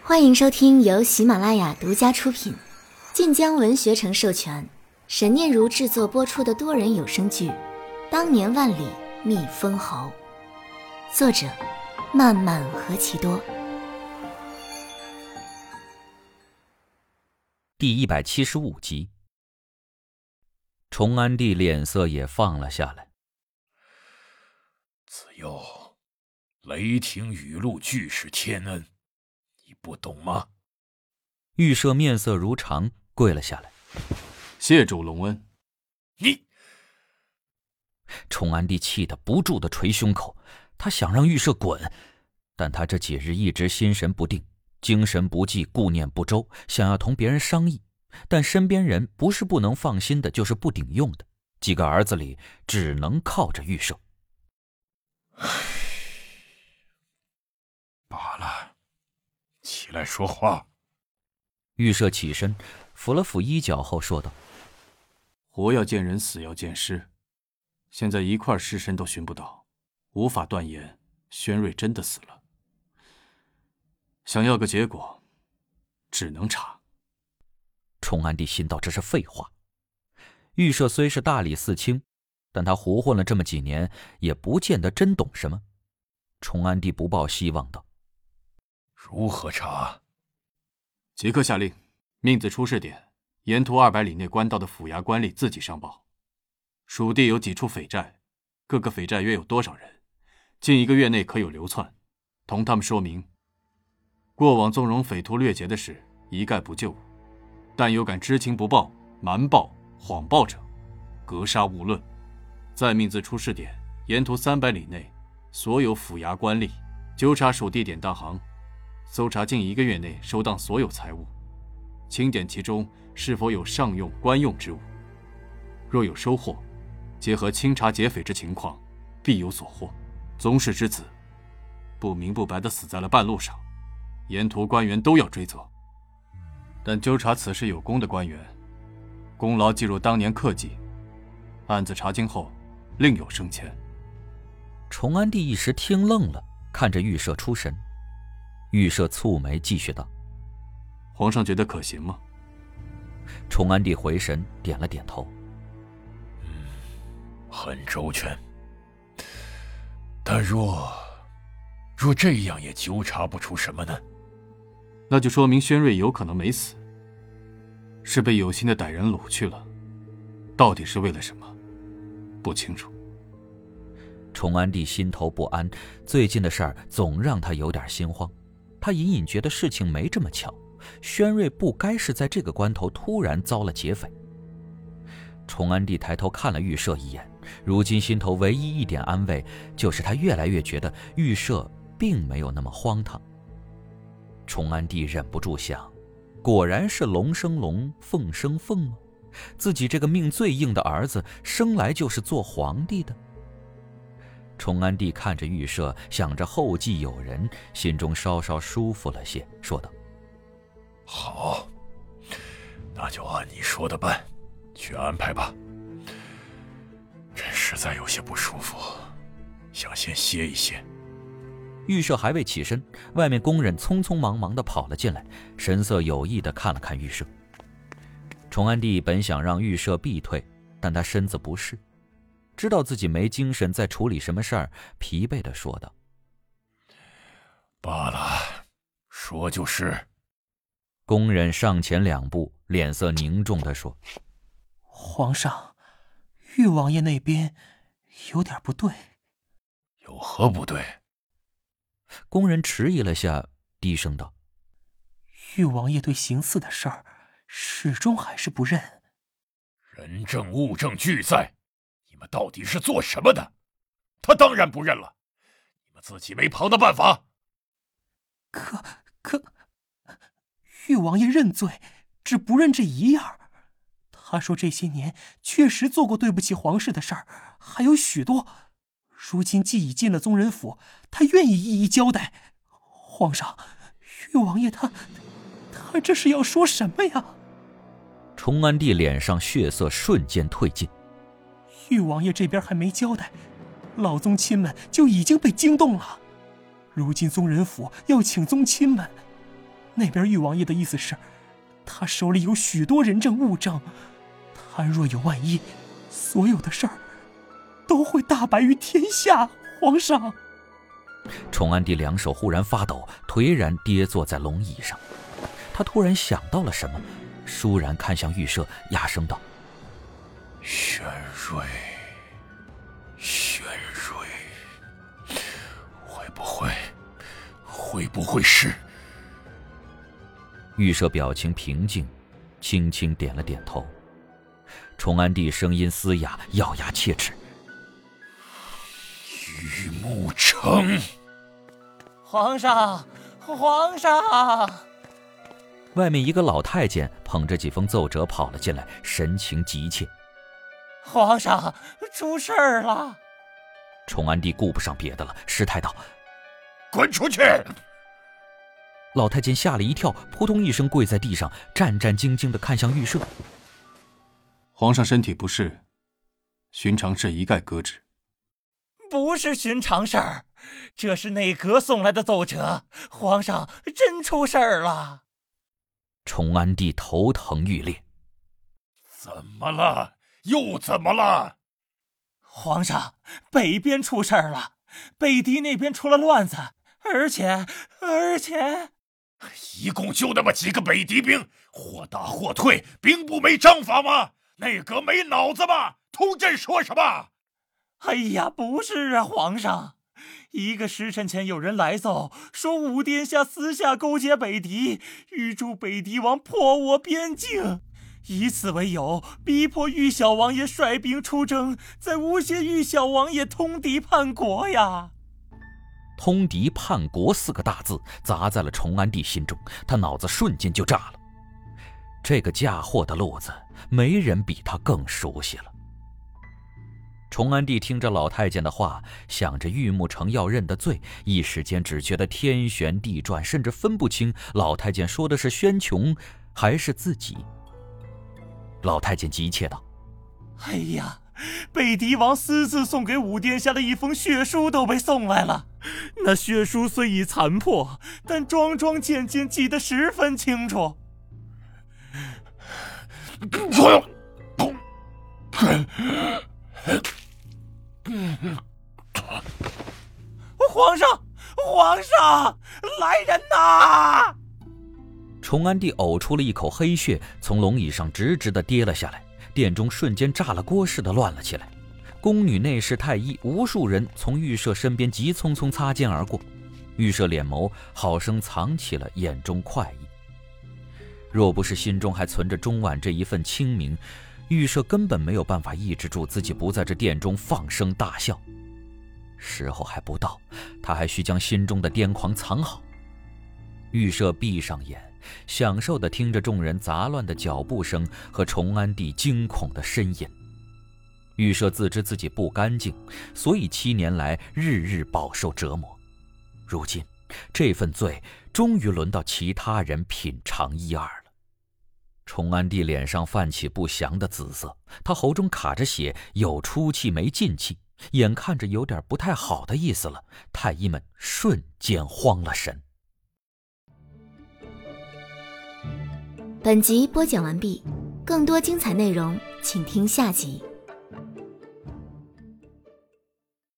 欢迎收听由喜马拉雅独家出品、晋江文学城授权、神念如制作播出的多人有声剧《当年万里觅封侯》，作者漫漫何其多。 第175集。崇安帝脸色也放了下来。 子佑，雷霆雨露俱是天恩，你不懂吗？ 玉舍面色如常，跪了下来。 谢主隆恩。 你！ 崇安帝气得不住地捶胸口，他想让玉舍滚，但他这几日一直心神不定，精神不济，顾念不周，想要同别人商议，但身边人不是不能放心的，就是不顶用的，几个儿子里只能靠着玉舍。 罢了，起来说话。 玉舍起身，扶了扶衣角后说道： 活要见人，死要见尸，现在一块尸身都寻不到，无法断言宣瑞真的死了。想要个结果，只能查。 崇安帝心道这是废话。玉舍虽是大理寺卿，但他胡混了这么几年，也不见得真懂什么。崇安帝不抱希望道： 如何查？ 即刻下令，命子出事点，沿途200里内官道的府衙官吏自己上报。属地有几处匪寨，各个匪寨约有多少人，近1个月内可有流窜，同他们说明，过往纵容匪徒掠劫的事一概不救，但有敢知情不报、瞒报、谎报者，格杀勿论。再命自出事点沿途300里内所有府衙官吏，纠察属地典当行，搜查近1个月内收当所有财物，清点其中是否有上用官用之物。若有收获，结合清查劫匪之情况，必有所获。宗室之子不明不白地死在了半路上，沿途官员都要追责。但纠察此事有功的官员，功劳计入当年克绩，案子查清后另有升迁。 崇安帝一时听愣了，看着玉舍出神。玉舍蹙眉继续道： 皇上觉得可行吗？ 崇安帝回神点了点头。 很周全，但若这样也纠察不出什么呢？ 那就说明宣瑞有可能没死，是被有心的歹人掳去了，到底是为了什么不清楚。 崇安帝心头不安，最近的事儿总让他有点心慌。他隐隐觉得事情没这么巧，宣瑞不该是在这个关头突然遭了劫匪。崇安帝抬头看了玉舍一眼，如今心头唯一一点安慰，就是他越来越觉得玉舍并没有那么荒唐。崇安帝忍不住想，果然是龙生龙，凤生凤吗？自己这个命最硬的儿子，生来就是做皇帝的。崇安帝看着玉舍，想着后继有人，心中稍稍舒服了些，说道： 好，那就按你说的办，去安排吧。朕实在有些不舒服，想先歇一歇。 玉舍还未起身，外面工人匆匆忙忙地跑了进来，神色有意地看了看玉舍。崇安帝本想让玉舍避退，但他身子不适，知道自己没精神再处理什么事儿，疲惫地说道： 罢了，说就是。 工人上前2步，脸色凝重地说： 皇上，玉王爷那边有点不对。 有何不对？ 工人迟疑了下，低声道： 玉王爷对行刺的事儿始终还是不认。 人证物证俱在，你们到底是做什么的？他当然不认了，你们自己没旁的办法。 可玉王爷认罪，只不认这一样。他说这些年确实做过对不起皇室的事儿，还有许多。如今既已进了宗人府，他愿意一一交代。皇上，玉王爷他这是要说什么呀？ 崇安帝脸上血色瞬间退尽。 玉王爷这边还没交代，老宗亲们就已经被惊动了。如今宗人府要请宗亲们， 那边玉王爷的意思是，他手里有许多人证物证，他若有万一，所有的事儿都会大白于天下。皇上。 崇安帝两手忽然发抖，颓然跌坐在龙椅上。他突然想到了什么，倏然看向玉舍，哑声道： 玄瑞，会不会是？ 玉舍表情平静，轻轻点了点头。崇安帝声音嘶哑，咬牙切齿： 玉木城！ 皇上，皇上！ 外面一个老太监捧着几封奏折跑了进来，神情急切。 皇上，出事儿了！ 崇安帝顾不上别的了，失态道： 滚出去！ 老太监吓了一跳，扑通一声跪在地上，战战兢兢地看向玉舍。 皇上身体不适，寻常事一概搁置。 不是寻常事儿，这是内阁送来的奏折，皇上真出事儿了。 崇安帝头疼欲裂。 怎么了？又怎么了？ 皇上，北边出事儿了，北狄那边出了乱子，而且一共就那么几个北狄兵，或打或退，兵部没章法吗？内阁没脑子吗？通朕说什么？ 哎呀，不是啊，皇上，一个时辰前有人来奏，说武殿下私下勾结北狄，预祝北狄王破我边境，以此为由，逼迫玉小王爷率兵出征，在诬陷玉小王爷通敌叛国呀。 通敌叛国4个大字砸在了崇安帝心中，他脑子瞬间就炸了。这个嫁祸的路子，没人比他更熟悉了。崇安帝听着老太监的话，想着玉木城要认的罪，一时间只觉得天旋地转，甚至分不清老太监说的是宣琼还是自己。老太监急切道： 哎呀，北狄王私自送给武殿下的一封血书都被送来了，那血书虽已残破，但桩桩件件记得十分清楚。皇上，来人呐！ 崇安帝呕出了一口黑血，从龙椅上直直地跌了下来，殿中瞬间炸了锅似的乱了起来。宫女、内侍、太医，无数人从玉舍身边急匆匆擦肩而过。玉舍脸眸好生藏起了眼中快意。若不是心中还存着钟婉这一份清明，玉舍根本没有办法抑制住自己不在这殿中放声大笑。时候还不到，他还需将心中的癫狂藏好。玉舍闭上眼，享受地听着众人杂乱的脚步声和崇安帝惊恐的呻吟。玉舍自知自己不干净，所以7年来日日饱受折磨。如今这份罪终于轮到其他人品尝一二了。崇安帝脸上泛起不祥的紫色，他喉中卡着血，有出气没进气，眼看着有点不太好的意思了。太医们瞬间慌了神。 本集播讲完毕，更多精彩内容请听下集。